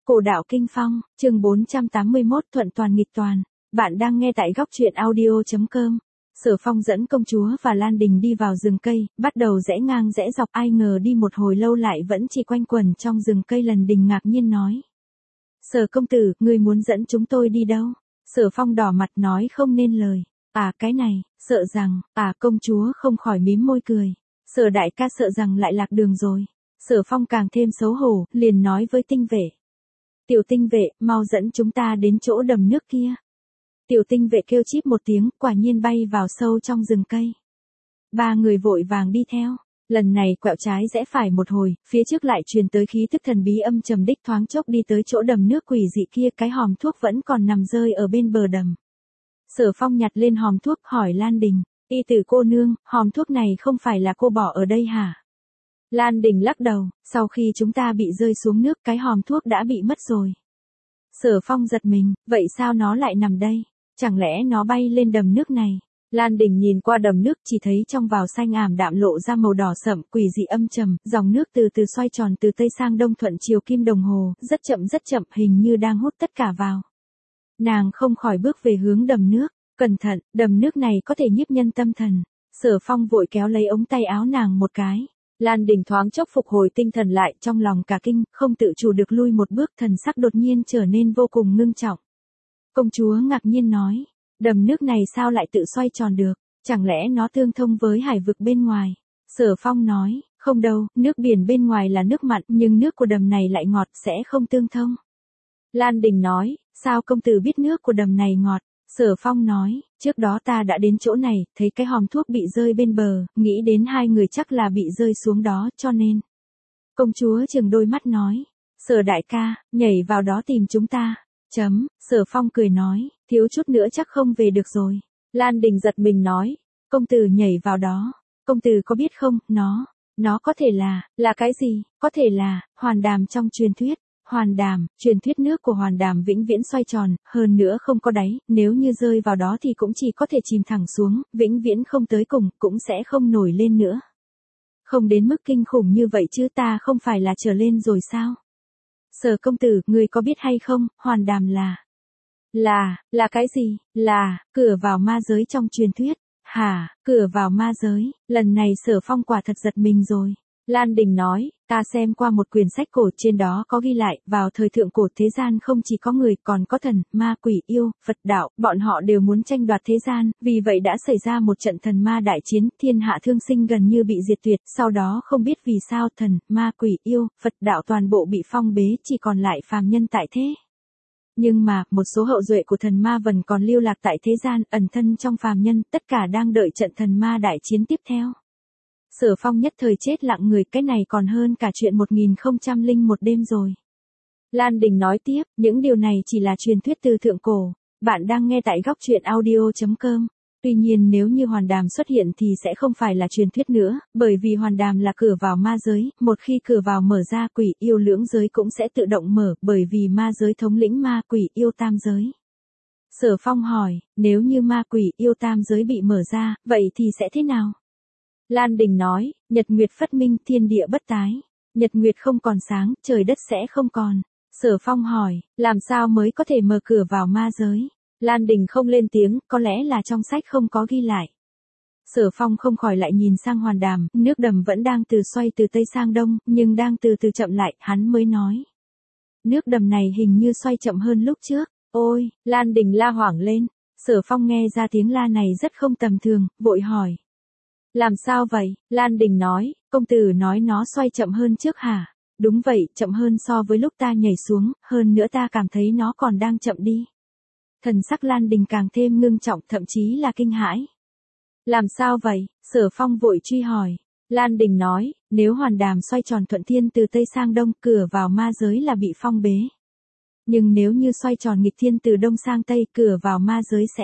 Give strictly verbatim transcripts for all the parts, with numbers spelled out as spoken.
Cổ đạo kinh phong, chương bốn trăm tám mươi mốt thuận toàn nghịch toàn. Bạn đang nghe tại góc truyện audio chấm com. Sở Phong dẫn công chúa và Lan Đình đi vào rừng cây, bắt đầu rẽ ngang rẽ dọc, ai ngờ đi một hồi lâu lại vẫn chỉ quanh quẩn trong rừng cây. Lần Đình ngạc nhiên nói: Sở công tử, ngươi muốn dẫn chúng tôi đi đâu? Sở Phong đỏ mặt nói không nên lời. À cái này, sợ rằng, à công chúa không khỏi mím môi cười. Sở đại ca sợ rằng lại lạc đường rồi. Sở Phong càng thêm xấu hổ, liền nói với tinh vệ: Tiểu tinh vệ, mau dẫn chúng ta đến chỗ đầm nước kia. Tiểu tinh vệ kêu chip một tiếng, quả nhiên bay vào sâu trong rừng cây. Ba người vội vàng đi theo. Lần này quẹo trái rẽ phải một hồi, phía trước lại truyền tới khí thức thần bí âm trầm, đích thoáng chốc đi tới chỗ đầm nước quỷ dị kia, cái hòm thuốc vẫn còn nằm rơi ở bên bờ đầm. Sở Phong nhặt lên hòm thuốc, hỏi Lan Đình: Y tử cô nương, hòm thuốc này không phải là cô bỏ ở đây hả? Lan Đình lắc đầu: Sau khi chúng ta bị rơi xuống nước, cái hòm thuốc đã bị mất rồi. Sở Phong giật mình: Vậy sao nó lại nằm đây? Chẳng lẽ nó bay lên đầm nước này? Lan Đình nhìn qua đầm nước, chỉ thấy trong vào xanh ảm đạm lộ ra màu đỏ sậm, quỷ dị âm trầm, dòng nước từ từ xoay tròn từ tây sang đông thuận chiều kim đồng hồ, rất chậm rất chậm, hình như đang hút tất cả vào. Nàng không khỏi bước về hướng đầm nước. Cẩn thận, đầm nước này có thể nhiếp nhân tâm thần. Sở Phong vội kéo lấy ống tay áo nàng một cái. Lan Đình thoáng chốc phục hồi tinh thần lại, trong lòng cả kinh, không tự chủ được lui một bước, thần sắc đột nhiên trở nên vô cùng ngưng trọng. Công chúa ngạc nhiên nói: Đầm nước này sao lại tự xoay tròn được? Chẳng lẽ nó tương thông với hải vực bên ngoài? Sở Phong nói: Không đâu, nước biển bên ngoài là nước mặn, nhưng nước của đầm này lại ngọt, sẽ không tương thông. Lan Đình nói: Sao công tử biết nước của đầm này ngọt? Sở Phong nói: Trước đó ta đã đến chỗ này, thấy cái hòm thuốc bị rơi bên bờ, nghĩ đến hai người chắc là bị rơi xuống đó, cho nên. Công chúa trừng đôi mắt nói: Sở đại ca, nhảy vào đó tìm chúng ta. Chấm, Sở Phong cười nói: Thiếu chút nữa chắc không về được rồi. Lan Đình giật mình nói: Công tử nhảy vào đó, công tử có biết không, nó, nó có thể là, là cái gì? Có thể là, hoàn đàm trong truyền thuyết. Hoàn đàm, truyền thuyết nước của hoàn đàm vĩnh viễn xoay tròn, hơn nữa không có đáy, nếu như rơi vào đó thì cũng chỉ có thể chìm thẳng xuống, vĩnh viễn không tới cùng, cũng sẽ không nổi lên nữa. Không đến mức kinh khủng như vậy chứ, ta không phải là trở lên rồi sao? Sở công tử, người có biết hay không, hoàn đàm là... Là, là cái gì? Là, cửa vào ma giới trong truyền thuyết. Hả, cửa vào ma giới, lần này Sở Phong quả thật giật mình rồi. Lan Đình nói: Ta xem qua một quyển sách cổ, trên đó có ghi lại, vào thời thượng cổ thế gian không chỉ có người, còn có thần, ma, quỷ, yêu, Phật đạo, bọn họ đều muốn tranh đoạt thế gian, vì vậy đã xảy ra một trận thần ma đại chiến, thiên hạ thương sinh gần như bị diệt tuyệt, sau đó không biết vì sao thần, ma, quỷ, yêu, Phật đạo toàn bộ bị phong bế, chỉ còn lại phàm nhân tại thế. Nhưng mà, một số hậu duệ của thần ma vẫn còn lưu lạc tại thế gian, ẩn thân trong phàm nhân, tất cả đang đợi trận thần ma đại chiến tiếp theo. Sở Phong nhất thời chết lặng người, cái này còn hơn cả chuyện một nghìn không trăm lẻ một đêm rồi. Lan Đình nói tiếp: Những điều này chỉ là truyền thuyết từ thượng cổ. Bạn đang nghe tại góc truyện audio chấm com. Tuy nhiên nếu như hoàn đàm xuất hiện thì sẽ không phải là truyền thuyết nữa, bởi vì hoàn đàm là cửa vào ma giới, một khi cửa vào mở ra, quỷ yêu lưỡng giới cũng sẽ tự động mở, bởi vì ma giới thống lĩnh ma, quỷ, yêu tam giới. Sở Phong hỏi: Nếu như ma, quỷ, yêu tam giới bị mở ra, vậy thì sẽ thế nào? Lan Đình nói: Nhật nguyệt phất minh, thiên địa bất tái. Nhật nguyệt không còn sáng, trời đất sẽ không còn. Sở Phong hỏi: Làm sao mới có thể mở cửa vào ma giới? Lan Đình không lên tiếng, có lẽ là trong sách không có ghi lại. Sở Phong không khỏi lại nhìn sang hoàn đàm, nước đầm vẫn đang từ xoay từ tây sang đông, nhưng đang từ từ chậm lại, hắn mới nói: Nước đầm này hình như xoay chậm hơn lúc trước. Ôi, Lan Đình la hoảng lên. Sở Phong nghe ra tiếng la này rất không tầm thường, vội hỏi: Làm sao vậy? Lan Đình nói: Công tử nói nó xoay chậm hơn trước hả? Đúng vậy, chậm hơn so với lúc ta nhảy xuống, hơn nữa ta cảm thấy nó còn đang chậm đi. Thần sắc Lan Đình càng thêm ngưng trọng, thậm chí là kinh hãi. Làm sao vậy? Sở Phong vội truy hỏi. Lan Đình nói: Nếu hoàn đàm xoay tròn thuận thiên từ tây sang đông, cửa vào ma giới là bị phong bế. Nhưng nếu như xoay tròn nghịch thiên từ đông sang tây, cửa vào ma giới sẽ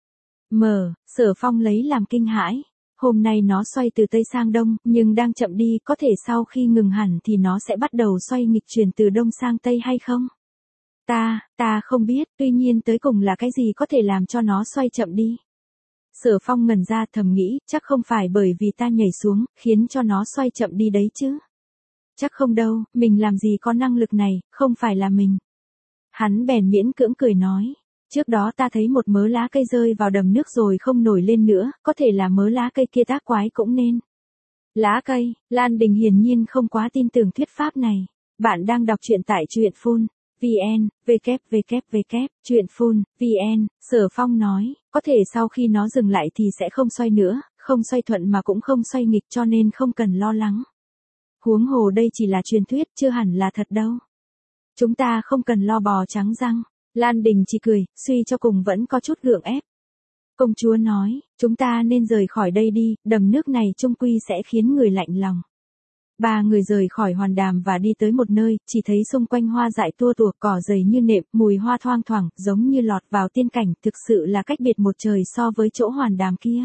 mở. Sở Phong lấy làm kinh hãi. Hôm nay nó xoay từ tây sang đông, nhưng đang chậm đi, có thể sau khi ngừng hẳn thì nó sẽ bắt đầu xoay nghịch chuyển từ đông sang tây hay không? Ta, ta không biết, tuy nhiên tới cùng là cái gì có thể làm cho nó xoay chậm đi? Sở Phong ngẩn ra, thầm nghĩ, chắc không phải bởi vì ta nhảy xuống, khiến cho nó xoay chậm đi đấy chứ. Chắc không đâu, mình làm gì có năng lực này, không phải là mình. Hắn bèn miễn cưỡng cười nói. Trước đó ta thấy một mớ lá cây rơi vào đầm nước rồi không nổi lên nữa, có thể là mớ lá cây kia tác quái cũng nên. Lá cây, Lan Đình hiển nhiên không quá tin tưởng thuyết pháp này. Bạn đang đọc truyện tại truyện phun. vn, www, truyện phun, vn, Sở Phong nói, có thể sau khi nó dừng lại thì sẽ không xoay nữa, không xoay thuận mà cũng không xoay nghịch cho nên không cần lo lắng. Huống hồ đây chỉ là truyền thuyết, chưa hẳn là thật đâu. Chúng ta không cần lo bò trắng răng. Lan Đình chỉ cười, suy cho cùng vẫn có chút gượng ép. Công chúa nói, chúng ta nên rời khỏi đây đi, đầm nước này chung quy sẽ khiến người lạnh lòng. Ba người rời khỏi Hoàn Đàm và đi tới một nơi, chỉ thấy xung quanh hoa dại tua tủa, cỏ dày như nệm, mùi hoa thoang thoảng, giống như lọt vào tiên cảnh, thực sự là cách biệt một trời so với chỗ Hoàn Đàm kia.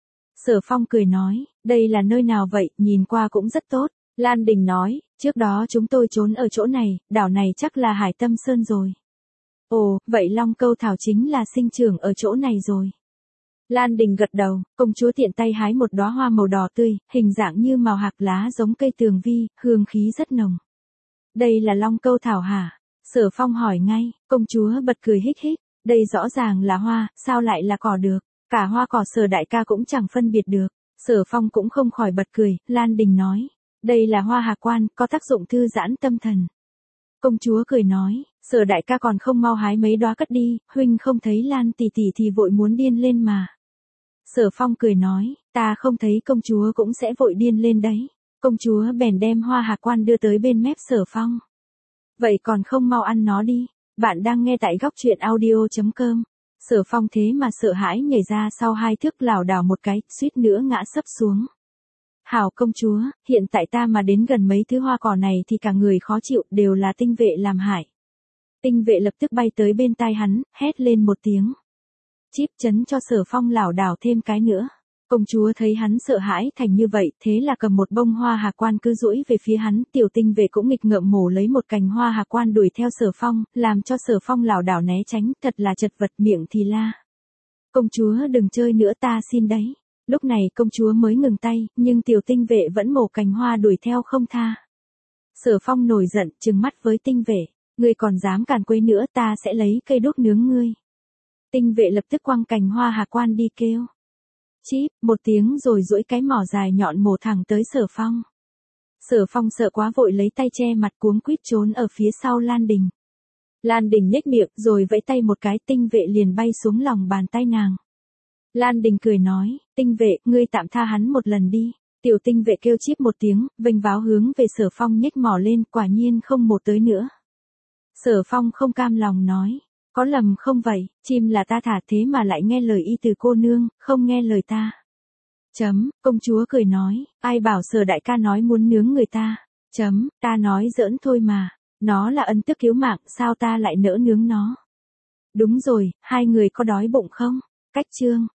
Sở Phong cười nói, đây là nơi nào vậy, nhìn qua cũng rất tốt. Lan Đình nói, trước đó chúng tôi trốn ở chỗ này, đảo này chắc là Hải Tâm Sơn rồi. Ồ, vậy Long Câu Thảo chính là sinh trưởng ở chỗ này rồi. Lan Đình gật đầu, công chúa tiện tay hái một đóa hoa màu đỏ tươi, hình dạng như màu hạc lá giống cây tường vi, hương khí rất nồng. Đây là Long Câu Thảo hả? Sở Phong hỏi ngay, công chúa bật cười hích hích, đây rõ ràng là hoa, sao lại là cỏ được, cả hoa cỏ Sở đại ca cũng chẳng phân biệt được. Sở Phong cũng không khỏi bật cười, Lan Đình nói, đây là hoa hạc quan, có tác dụng thư giãn tâm thần. Công chúa cười nói, Sở đại ca còn không mau hái mấy đóa cất đi, huynh không thấy Lan tỷ tỷ thì vội muốn điên lên mà. Sở Phong cười nói, ta không thấy công chúa cũng sẽ vội điên lên đấy. Công chúa bèn đem hoa hạc quan đưa tới bên mép Sở Phong. Vậy còn không mau ăn nó đi. Bạn đang nghe tại góc truyện audio chấm com. Sở Phong thế mà sợ hãi nhảy ra sau hai thước lảo đảo một cái, suýt nữa ngã sấp xuống. Hảo công chúa, hiện tại ta mà đến gần mấy thứ hoa cỏ này thì cả người khó chịu, đều là tinh vệ làm hại. Tinh vệ lập tức bay tới bên tai hắn, hét lên một tiếng. Chíp chấn cho Sở Phong lảo đảo thêm cái nữa. Công chúa thấy hắn sợ hãi thành như vậy, thế là cầm một bông hoa hạc quan cứ duỗi về phía hắn, tiểu tinh vệ cũng nghịch ngợm mổ lấy một cành hoa hạc quan đuổi theo Sở Phong, làm cho Sở Phong lảo đảo né tránh, thật là chật vật, miệng thì la. Công chúa đừng chơi nữa ta xin đấy. Lúc này công chúa mới ngừng tay, nhưng tiểu tinh vệ vẫn mổ cành hoa đuổi theo không tha. Sở Phong nổi giận, trừng mắt với tinh vệ, ngươi còn dám càn quấy nữa ta sẽ lấy cây đuốc nướng ngươi. Tinh vệ lập tức quăng cành hoa hạc quan đi kêu. Chíp, một tiếng rồi duỗi cái mỏ dài nhọn mổ thẳng tới Sở Phong. Sở Phong sợ quá vội lấy tay che mặt cuống quýt trốn ở phía sau Lan Đình. Lan Đình nhếch miệng rồi vẫy tay một cái, tinh vệ liền bay xuống lòng bàn tay nàng. Lan Đình cười nói, tinh vệ, ngươi tạm tha hắn một lần đi. Tiểu tinh vệ kêu chíp một tiếng, vênh váo hướng về Sở Phong nhếch mỏ lên, quả nhiên không một tới nữa. Sở Phong không cam lòng nói, có lầm không vậy, chim là ta thả thế mà lại nghe lời y từ cô nương, không nghe lời ta. Chấm, công chúa cười nói, ai bảo Sở đại ca nói muốn nướng người ta. Chấm, ta nói giỡn thôi mà, nó là ân tước cứu mạng, sao ta lại nỡ nướng nó. Đúng rồi, hai người có đói bụng không? Cách chương.